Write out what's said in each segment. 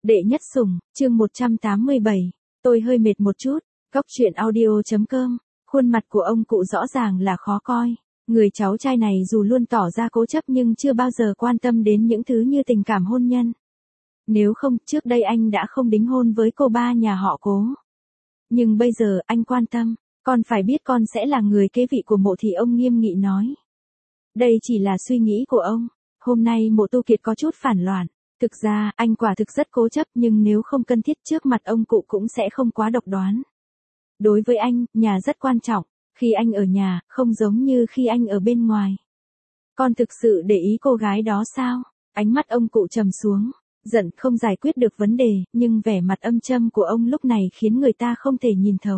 Đệ nhất sủng, chương 187. Tôi hơi mệt một chút. Góc truyện audio.com. Khuôn mặt của ông cụ rõ ràng là khó coi. Người cháu trai này dù luôn tỏ ra cố chấp nhưng chưa bao giờ quan tâm đến những thứ như tình cảm hôn nhân. Nếu không, trước đây anh đã không đính hôn với cô ba nhà họ Cố. Nhưng bây giờ anh quan tâm, con phải biết con sẽ là người kế vị của Mộ thị, ông nghiêm nghị nói. Đây chỉ là suy nghĩ của ông. Hôm nay Mộ Tu Kiệt có chút phản loạn. Thực ra, anh quả thực rất cố chấp nhưng nếu không cần thiết trước mặt ông cụ cũng sẽ không quá độc đoán. Đối với anh, nhà rất quan trọng. Khi anh ở nhà, không giống như khi anh ở bên ngoài. Con thực sự để ý cô gái đó sao? Ánh mắt ông cụ trầm xuống. Giận không giải quyết được vấn đề, nhưng vẻ mặt âm trầm của ông lúc này khiến người ta không thể nhìn thấu.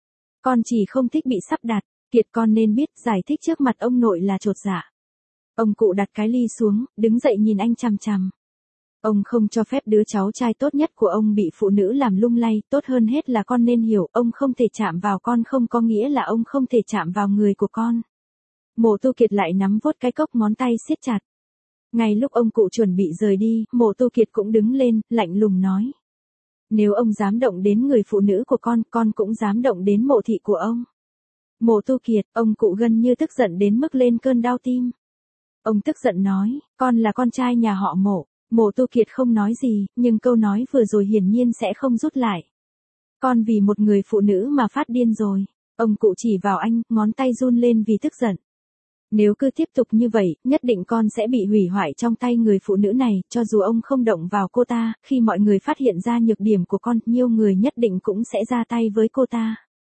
Con chỉ không thích bị sắp đặt. Kiệt, con nên biết giải thích trước mặt ông nội là chột dạ. Ông cụ đặt cái ly xuống, đứng dậy nhìn anh chằm chằm. Ông không cho phép đứa cháu trai tốt nhất của ông bị phụ nữ làm lung lay, tốt hơn hết là con nên hiểu, ông không thể chạm vào con không có nghĩa là ông không thể chạm vào người của con. Mộ Tu Kiệt lại nắm vuốt cái cốc, ngón tay siết chặt. Ngay lúc ông cụ chuẩn bị rời đi, Mộ Tu Kiệt cũng đứng lên, lạnh lùng nói. Nếu ông dám động đến người phụ nữ của con cũng dám động đến Mộ thị của ông. Mộ Tu Kiệt, ông cụ gần như tức giận đến mức lên cơn đau tim. Ông tức giận nói, con là con trai nhà họ Mộ. Mộ Tu Kiệt không nói gì, nhưng câu nói vừa rồi hiển nhiên sẽ không rút lại. Con vì một người phụ nữ mà phát điên rồi. Ông cụ chỉ vào anh, ngón tay run lên vì tức giận. Nếu cứ tiếp tục như vậy, nhất định con sẽ bị hủy hoại trong tay người phụ nữ này, cho dù ông không động vào cô ta, khi mọi người phát hiện ra nhược điểm của con, nhiều người nhất định cũng sẽ ra tay với cô ta.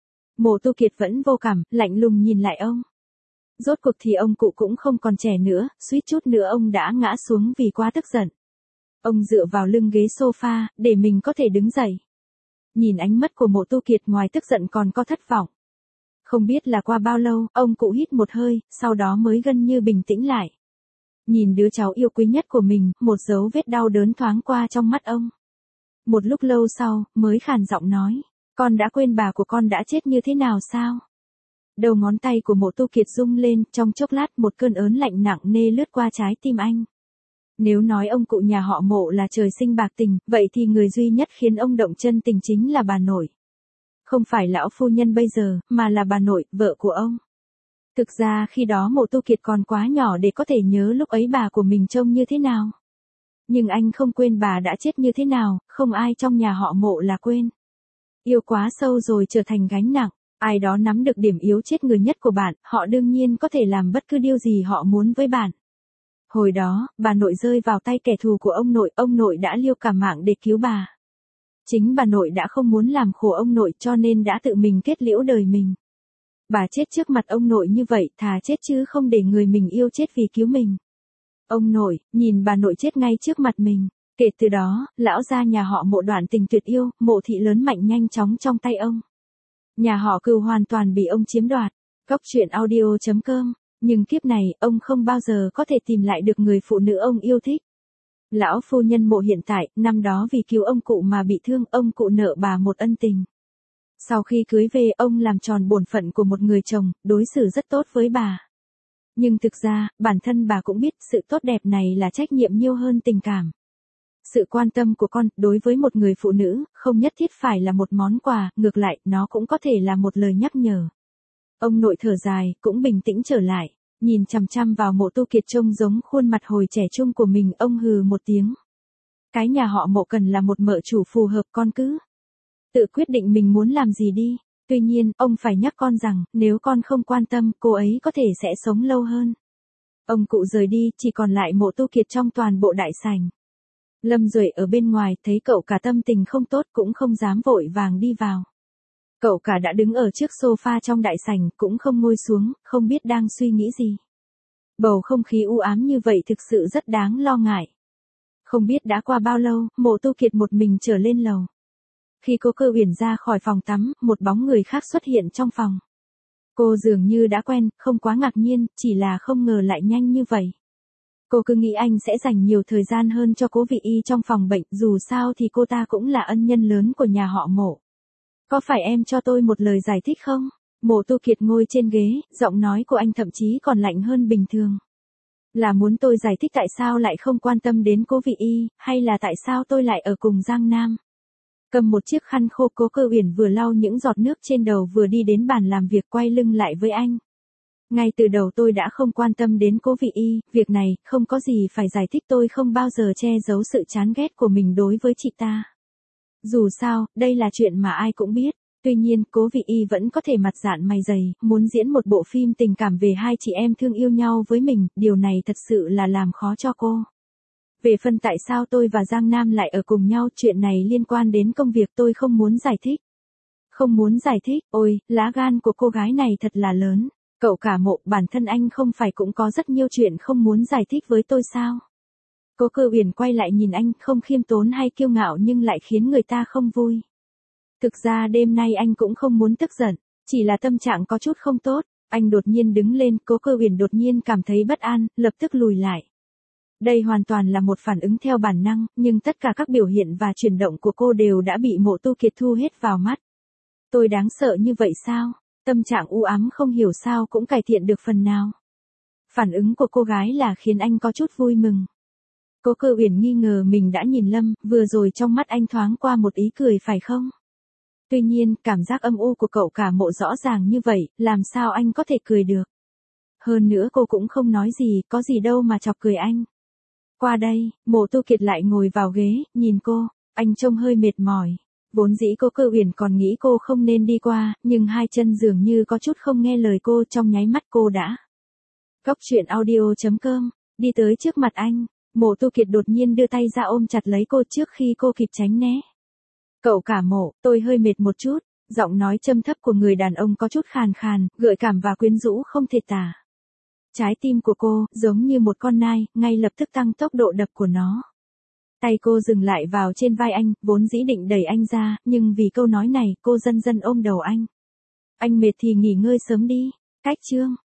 Mộ Tu Kiệt vẫn vô cảm, lạnh lùng nhìn lại ông. Rốt cuộc thì ông cụ cũng không còn trẻ nữa, suýt chút nữa ông đã ngã xuống vì quá tức giận. Ông dựa vào lưng ghế sofa, để mình có thể đứng dậy. Nhìn ánh mắt của Mộ Tu Kiệt ngoài tức giận còn có thất vọng. Không biết là qua bao lâu, ông cụ hít một hơi, sau đó mới gần như bình tĩnh lại. Nhìn đứa cháu yêu quý nhất của mình, một dấu vết đau đớn thoáng qua trong mắt ông. Một lúc lâu sau, mới khàn giọng nói, con đã quên bà của con đã chết như thế nào sao? Đầu ngón tay của Mộ Tu Kiệt rung lên, trong chốc lát một cơn ớn lạnh nặng nề lướt qua trái tim anh. Nếu nói ông cụ nhà họ Mộ là trời sinh bạc tình, vậy thì người duy nhất khiến ông động chân tình chính là bà nội. Không phải lão phu nhân bây giờ, mà là bà nội, vợ của ông. Thực ra khi đó Mộ Tu Kiệt còn quá nhỏ để có thể nhớ lúc ấy bà của mình trông như thế nào. Nhưng anh không quên bà đã chết như thế nào, không ai trong nhà họ Mộ là quên. Yêu quá sâu rồi trở thành gánh nặng, ai đó nắm được điểm yếu chết người nhất của bạn, họ đương nhiên có thể làm bất cứ điều gì họ muốn với bạn. Hồi đó, bà nội rơi vào tay kẻ thù của ông nội đã liều cả mạng để cứu bà. Chính bà nội đã không muốn làm khổ ông nội cho nên đã tự mình kết liễu đời mình. Bà chết trước mặt ông nội như vậy, thà chết chứ không để người mình yêu chết vì cứu mình. Ông nội, nhìn bà nội chết ngay trước mặt mình. Kể từ đó, lão gia nhà họ Mộ đoạn tình tuyệt yêu, Mộ thị lớn mạnh nhanh chóng trong tay ông. Nhà họ Cừu hoàn toàn bị ông chiếm đoạt. Góc truyện audio.com. Nhưng kiếp này, ông không bao giờ có thể tìm lại được người phụ nữ ông yêu thích. Lão phu nhân Mộ hiện tại, năm đó vì cứu ông cụ mà bị thương, ông cụ nợ bà một ân tình. Sau khi cưới về, ông làm tròn bổn phận của một người chồng, đối xử rất tốt với bà. Nhưng thực ra, bản thân bà cũng biết, sự tốt đẹp này là trách nhiệm nhiều hơn tình cảm. Sự quan tâm của con, đối với một người phụ nữ, không nhất thiết phải là một món quà, ngược lại, nó cũng có thể là một lời nhắc nhở. Ông nội thở dài, cũng bình tĩnh trở lại. Nhìn chằm chằm vào Mộ Tu Kiệt trông giống khuôn mặt hồi trẻ trung của mình, ông hừ một tiếng. Cái nhà họ Mộ cần là một mợ chủ phù hợp, con cứ tự quyết định mình muốn làm gì đi. Tuy nhiên, ông phải nhắc con rằng, nếu con không quan tâm, cô ấy có thể sẽ sống lâu hơn. Ông cụ rời đi, chỉ còn lại Mộ Tu Kiệt trong toàn bộ đại sảnh. Lâm Duệ ở bên ngoài, thấy cậu cả tâm tình không tốt cũng không dám vội vàng đi vào. Cậu cả đã đứng ở trước sofa trong đại sảnh, cũng không ngồi xuống, không biết đang suy nghĩ gì. Bầu không khí u ám như vậy thực sự rất đáng lo ngại. Không biết đã qua bao lâu, Mộ Tu Kiệt một mình trở lên lầu. Khi cô Cơ Uyển ra khỏi phòng tắm, một bóng người khác xuất hiện trong phòng. Cô dường như đã quen, không quá ngạc nhiên, chỉ là không ngờ lại nhanh như vậy. Cô cứ nghĩ anh sẽ dành nhiều thời gian hơn cho Cố Vị Y trong phòng bệnh, dù sao thì cô ta cũng là ân nhân lớn của nhà họ Mộ. Có phải em cho tôi một lời giải thích không? Mộ Tu Kiệt ngồi trên ghế, giọng nói của anh thậm chí còn lạnh hơn bình thường. Là muốn tôi giải thích tại sao lại không quan tâm đến Cố Vị Y, hay là tại sao tôi lại ở cùng Giang Nam? Cầm một chiếc khăn khô, Cố Cơ Uyển vừa lau những giọt nước trên đầu vừa đi đến bàn làm việc quay lưng lại với anh. Ngay từ đầu tôi đã không quan tâm đến Cố Vị Y, việc này không có gì phải giải thích, tôi không bao giờ che giấu sự chán ghét của mình đối với chị ta. Dù sao, đây là chuyện mà ai cũng biết. Tuy nhiên, Cố Vị Y vẫn có thể mặt dạn mày dày, muốn diễn một bộ phim tình cảm về hai chị em thương yêu nhau với mình, điều này thật sự là làm khó cho cô. Về phần tại sao tôi và Giang Nam lại ở cùng nhau, chuyện này liên quan đến công việc, tôi không muốn giải thích. Không muốn giải thích, ôi, lá gan của cô gái này thật là lớn. Cậu Cả Mộ, bản thân anh không phải cũng có rất nhiều chuyện không muốn giải thích với tôi sao? Cố Cơ Uyển quay lại nhìn anh, không khiêm tốn hay kiêu ngạo nhưng lại khiến người ta không vui. Thực ra đêm nay anh cũng không muốn tức giận, chỉ là tâm trạng có chút không tốt. Anh đột nhiên đứng lên, Cố Cơ Uyển đột nhiên cảm thấy bất an, lập tức lùi lại. Đây hoàn toàn là một phản ứng theo bản năng, nhưng tất cả các biểu hiện và chuyển động của cô đều đã bị Mộ Tu Kiệt thu hết vào mắt. Tôi đáng sợ như vậy sao? Tâm trạng u ám không hiểu sao cũng cải thiện được phần nào. Phản ứng của cô gái là khiến anh có chút vui mừng. Cố Cơ Uyển nghi ngờ mình đã nhìn lầm, vừa rồi trong mắt anh thoáng qua một ý cười phải không? Tuy nhiên, cảm giác âm u của Cậu Cả Mộ rõ ràng như vậy, làm sao anh có thể cười được? Hơn nữa cô cũng không nói gì, có gì đâu mà chọc cười anh. Qua đây, Mộ Tu Kiệt lại ngồi vào ghế, nhìn cô, anh trông hơi mệt mỏi. Vốn dĩ Cố Cơ Uyển còn nghĩ cô không nên đi qua, nhưng hai chân dường như có chút không nghe lời cô, trong nháy mắt cô đã. Góc truyện audio.com, đi tới trước mặt anh, Mộ Tu Kiệt đột nhiên đưa tay ra ôm chặt lấy cô trước khi cô kịp tránh né. Cậu Cả Mộ, tôi hơi mệt một chút, giọng nói trầm thấp của người đàn ông có chút khàn khàn, gợi cảm và quyến rũ không thể tả. Trái tim của cô, giống như một con nai, ngay lập tức tăng tốc độ đập của nó. Tay cô dừng lại vào trên vai anh, vốn dĩ định đẩy anh ra, nhưng vì câu nói này, cô dần dần ôm đầu anh. Anh mệt thì nghỉ ngơi sớm đi. Cách chương.